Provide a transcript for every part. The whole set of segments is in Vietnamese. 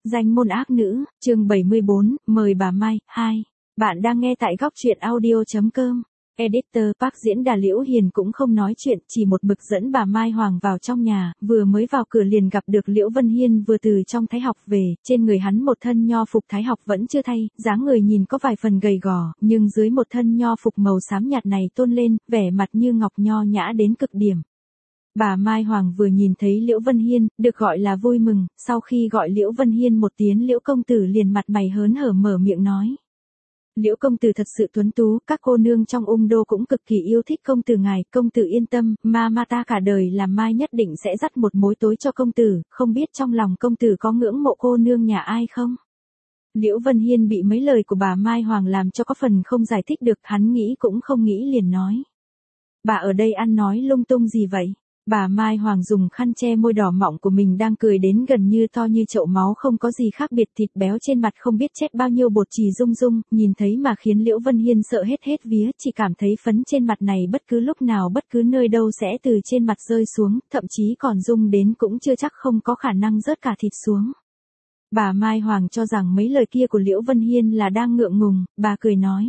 Danh môn ác nữ, chương 74, mời bà Mai, 2. Bạn đang nghe tại góc truyện audio.com. Editor Park diễn đà Liễu Hiền cũng không nói chuyện, chỉ một mực dẫn bà Mai Hoàng vào trong nhà, vừa mới vào cửa liền gặp được Liễu Vân Hiên vừa từ trong thái học về, trên người hắn một thân nho phục thái học vẫn chưa thay, dáng người nhìn có vài phần gầy gò, nhưng dưới một thân nho phục màu xám nhạt này tôn lên, vẻ mặt như ngọc nho nhã đến cực điểm. Bà Mai Hoàng vừa nhìn thấy Liễu Vân Hiên, được gọi là vui mừng, sau khi gọi Liễu Vân Hiên một tiếng Liễu công tử liền mặt mày hớn hở mở miệng nói. Liễu công tử thật sự tuấn tú, các cô nương trong ung đô cũng cực kỳ yêu thích công tử ngài, công tử yên tâm, ma ta cả đời làm Mai nhất định sẽ dắt một mối tối cho công tử, không biết trong lòng công tử có ngưỡng mộ cô nương nhà ai không? Liễu Vân Hiên bị mấy lời của bà Mai Hoàng làm cho có phần không giải thích được, hắn nghĩ cũng không nghĩ liền nói. Bà ở đây ăn nói lung tung gì vậy? Bà Mai Hoàng dùng khăn che môi đỏ mọng của mình đang cười đến gần như to như chậu máu, không có gì khác biệt, thịt béo trên mặt không biết chết bao nhiêu bột chì rung rung, nhìn thấy mà khiến Liễu Vân Hiên sợ hết vía, chỉ cảm thấy phấn trên mặt này bất cứ lúc nào bất cứ nơi đâu sẽ từ trên mặt rơi xuống, thậm chí còn rung đến cũng chưa chắc không có khả năng rớt cả thịt xuống. Bà Mai Hoàng cho rằng mấy lời kia của Liễu Vân Hiên là đang ngượng ngùng, bà cười nói.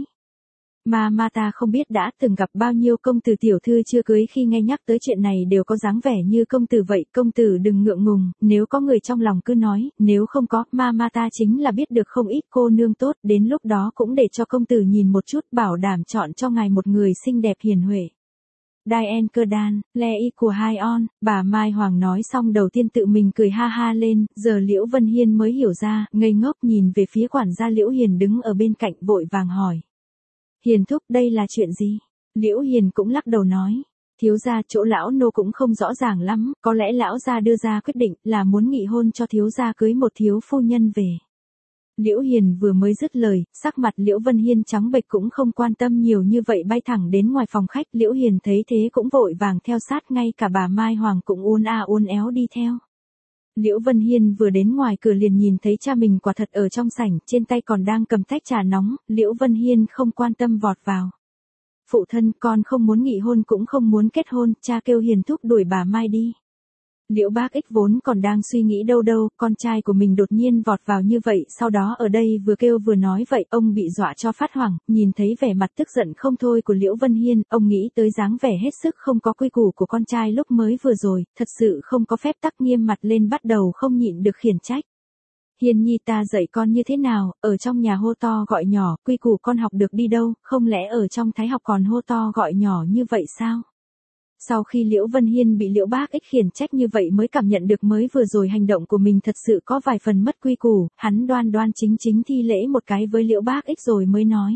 Ma ta không biết đã từng gặp bao nhiêu công tử tiểu thư chưa cưới, khi nghe nhắc tới chuyện này đều có dáng vẻ như công tử vậy, công tử đừng ngượng ngùng, nếu có người trong lòng cứ nói, nếu không có, ma ta chính là biết được không ít cô nương tốt, đến lúc đó cũng để cho công tử nhìn một chút, bảo đảm chọn cho ngài một người xinh đẹp hiền huệ. Diane cơ đan, le y của hai on, bà Mai Hoàng nói xong đầu tiên tự mình cười ha ha lên, giờ Liễu Vân Hiên mới hiểu ra, ngây ngốc nhìn về phía quản gia Liễu Hiền đứng ở bên cạnh vội vàng hỏi. Hiền thúc, đây là chuyện gì? Liễu Hiền cũng lắc đầu nói. Thiếu gia, chỗ lão nô cũng không rõ ràng lắm, có lẽ lão gia đưa ra quyết định là muốn nghị hôn cho thiếu gia cưới một thiếu phu nhân về. Liễu Hiền vừa mới dứt lời, sắc mặt Liễu Vân Hiên trắng bệch cũng không quan tâm nhiều như vậy, bay thẳng đến ngoài phòng khách. Liễu Hiền thấy thế cũng vội vàng theo sát, ngay cả bà Mai Hoàng cũng uốn éo đi theo. Liễu Vân Hiên vừa đến ngoài cửa liền nhìn thấy cha mình quả thật ở trong sảnh, trên tay còn đang cầm tách trà nóng, Liễu Vân Hiên không quan tâm vọt vào. Phụ thân, con không muốn nghị hôn cũng không muốn kết hôn, cha kêu Hiền thúc đuổi bà Mai đi. Liễu Bác Ích vốn còn đang suy nghĩ đâu, con trai của mình đột nhiên vọt vào như vậy, sau đó ở đây vừa kêu vừa nói vậy, ông bị dọa cho phát hoảng, nhìn thấy vẻ mặt tức giận không thôi của Liễu Vân Hiên, ông nghĩ tới dáng vẻ hết sức không có quy củ của con trai lúc mới vừa rồi, thật sự không có phép tắc, nghiêm mặt lên bắt đầu không nhịn được khiển trách. Hiên nhi, ta dạy con như thế nào, ở trong nhà hô to gọi nhỏ, quy củ con học được đi đâu, không lẽ ở trong thái học còn hô to gọi nhỏ như vậy sao? Sau khi Liễu Vân Hiên bị Liễu Bác Ích khiển trách như vậy mới cảm nhận được mới vừa rồi hành động của mình thật sự có vài phần mất quy củ, hắn đoan chính thi lễ một cái với Liễu Bác Ích rồi mới nói.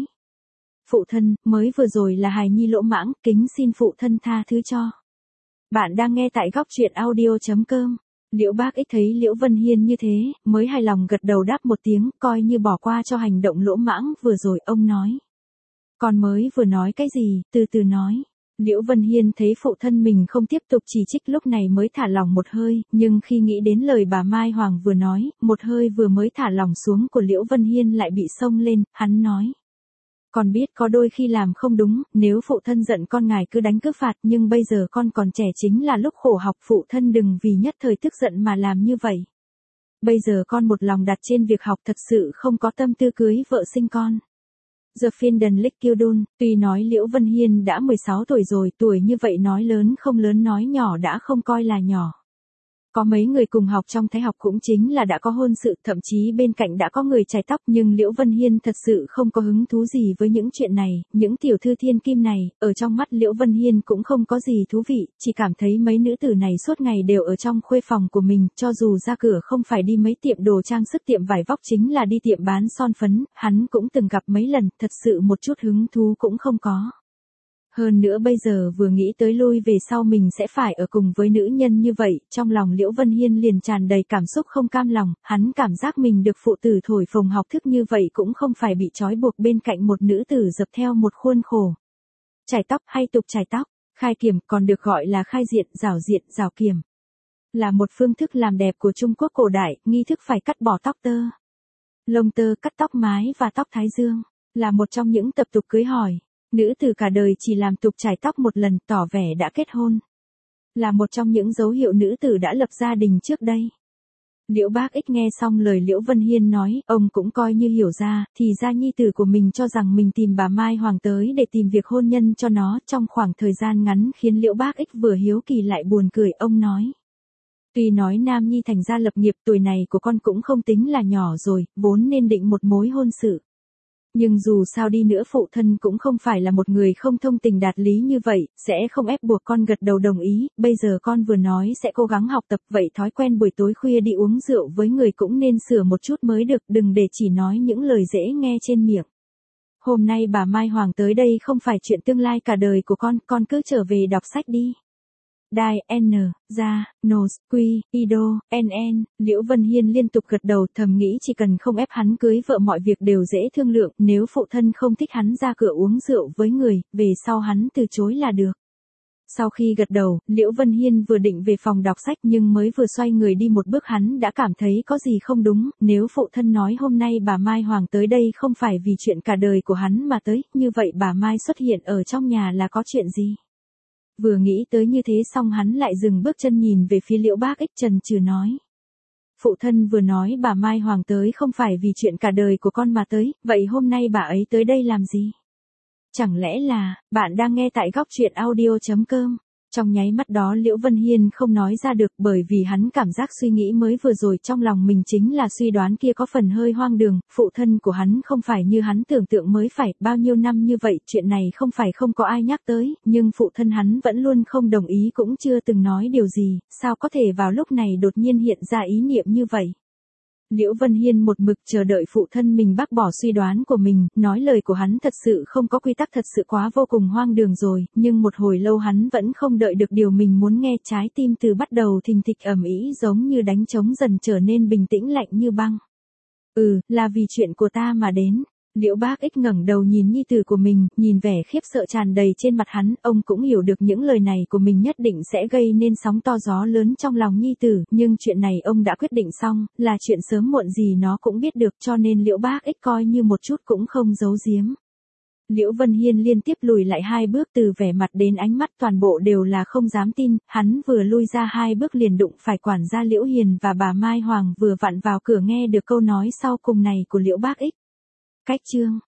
Phụ thân, mới vừa rồi là hài nhi lỗ mãng, kính xin phụ thân tha thứ cho. Bạn đang nghe tại góc truyện audio.com. Liễu Bác Ích thấy Liễu Vân Hiên như thế, mới hài lòng gật đầu đáp một tiếng, coi như bỏ qua cho hành động lỗ mãng vừa rồi, ông nói. Con mới vừa nói cái gì, từ từ nói. Liễu Vân Hiên thấy phụ thân mình không tiếp tục chỉ trích lúc này mới thả lỏng một hơi, nhưng khi nghĩ đến lời bà Mai Hoàng vừa nói, một hơi vừa mới thả lỏng xuống của Liễu Vân Hiên lại bị xông lên, hắn nói. Con biết có đôi khi làm không đúng, nếu phụ thân giận con ngài cứ đánh cứ phạt, nhưng bây giờ con còn trẻ chính là lúc khổ học, phụ thân đừng vì nhất thời tức giận mà làm như vậy. Bây giờ con một lòng đặt trên việc học, thật sự không có tâm tư cưới vợ sinh con. The Finden Lick Kildun, tuy nói Liễu Vân Hiên đã 16 tuổi rồi, tuổi như vậy nói lớn không lớn nói nhỏ đã không coi là nhỏ. Có mấy người cùng học trong thái học cũng chính là đã có hôn sự, thậm chí bên cạnh đã có người chải tóc, nhưng Liễu Vân Hiên thật sự không có hứng thú gì với những chuyện này, những tiểu thư thiên kim này, ở trong mắt Liễu Vân Hiên cũng không có gì thú vị, chỉ cảm thấy mấy nữ tử này suốt ngày đều ở trong khuê phòng của mình, cho dù ra cửa không phải đi mấy tiệm đồ trang sức, tiệm vải vóc, chính là đi tiệm bán son phấn, hắn cũng từng gặp mấy lần, thật sự một chút hứng thú cũng không có. Hơn nữa bây giờ vừa nghĩ tới lui về sau mình sẽ phải ở cùng với nữ nhân như vậy, trong lòng Liễu Vân Hiên liền tràn đầy cảm xúc không cam lòng, hắn cảm giác mình được phụ tử thổi phồng học thức như vậy cũng không phải bị trói buộc bên cạnh một nữ tử dập theo một khuôn khổ. Chải tóc hay tục chải tóc, khai kiềm còn được gọi là khai diện, rào kiềm. Là một phương thức làm đẹp của Trung Quốc cổ đại, nghi thức phải cắt bỏ tóc tơ, lông tơ, cắt tóc mái và tóc thái dương, là một trong những tập tục cưới hỏi. Nữ tử cả đời chỉ làm tục chải tóc một lần tỏ vẻ đã kết hôn. Là một trong những dấu hiệu nữ tử đã lập gia đình trước đây. Liễu Bác Ích nghe xong lời Liễu Vân Hiên nói, ông cũng coi như hiểu ra, thì ra nhi tử của mình cho rằng mình tìm bà Mai Hoàng tới để tìm việc hôn nhân cho nó trong khoảng thời gian ngắn khiến Liễu Bác Ích vừa hiếu kỳ lại buồn cười. Ông nói. Tuy nói Nam Nhi thành ra lập nghiệp, tuổi này của con cũng không tính là nhỏ rồi, vốn nên định một mối hôn sự. Nhưng dù sao đi nữa phụ thân cũng không phải là một người không thông tình đạt lý như vậy, sẽ không ép buộc con gật đầu đồng ý. Bây giờ con vừa nói sẽ cố gắng học tập, vậy thói quen buổi tối khuya đi uống rượu với người cũng nên sửa một chút mới được, đừng để chỉ nói những lời dễ nghe trên miệng. Hôm nay bà Mai Hoàng tới đây không phải chuyện tương lai cả đời của con cứ trở về đọc sách đi. Đai, N, Ra, Nos, Quy, Ido, NN, Liễu Vân Hiên liên tục gật đầu, thầm nghĩ chỉ cần không ép hắn cưới vợ mọi việc đều dễ thương lượng, nếu phụ thân không thích hắn ra cửa uống rượu với người, về sau hắn từ chối là được. Sau khi gật đầu, Liễu Vân Hiên vừa định về phòng đọc sách nhưng mới vừa xoay người đi một bước hắn đã cảm thấy có gì không đúng, nếu phụ thân nói hôm nay bà Mai Hoàng tới đây không phải vì chuyện cả đời của hắn mà tới, như vậy bà Mai xuất hiện ở trong nhà là có chuyện gì? Vừa nghĩ tới như thế xong hắn lại dừng bước chân nhìn về phía Liễu Bác Ích chần chừ nói. Phụ thân vừa nói bà Mai Hoàng tới không phải vì chuyện cả đời của con mà tới, vậy hôm nay bà ấy tới đây làm gì? Chẳng lẽ là, bạn đang nghe tại góc truyện audio.com. Trong nháy mắt đó Liễu Vân Hiên không nói ra được bởi vì hắn cảm giác suy nghĩ mới vừa rồi trong lòng mình chính là suy đoán kia có phần hơi hoang đường, phụ thân của hắn không phải như hắn tưởng tượng mới phải, bao nhiêu năm như vậy chuyện này không phải không có ai nhắc tới, nhưng phụ thân hắn vẫn luôn không đồng ý cũng chưa từng nói điều gì, sao có thể vào lúc này đột nhiên hiện ra ý niệm như vậy. Liễu Vân Hiên một mực chờ đợi phụ thân mình bác bỏ suy đoán của mình, nói lời của hắn thật sự không có quy tắc, thật sự quá vô cùng hoang đường rồi, nhưng một hồi lâu hắn vẫn không đợi được điều mình muốn nghe, trái tim từ bắt đầu thình thịch ầm ĩ giống như đánh trống dần trở nên bình tĩnh lạnh như băng. Là vì chuyện của ta mà đến. Liễu Bác Ích ngẩng đầu nhìn nhi tử của mình, nhìn vẻ khiếp sợ tràn đầy trên mặt hắn, ông cũng hiểu được những lời này của mình nhất định sẽ gây nên sóng to gió lớn trong lòng nhi tử, nhưng chuyện này ông đã quyết định xong, là chuyện sớm muộn gì nó cũng biết được, cho nên Liễu Bác Ích coi như một chút cũng không giấu giếm. Liễu Vân Hiên liên tiếp lùi lại 2 bước, từ vẻ mặt đến ánh mắt toàn bộ đều là không dám tin, hắn vừa lui ra 2 bước liền đụng phải quản gia Liễu Hiền và bà Mai Hoàng vừa vặn vào cửa nghe được câu nói sau cùng này của Liễu Bác Ích. Cách chương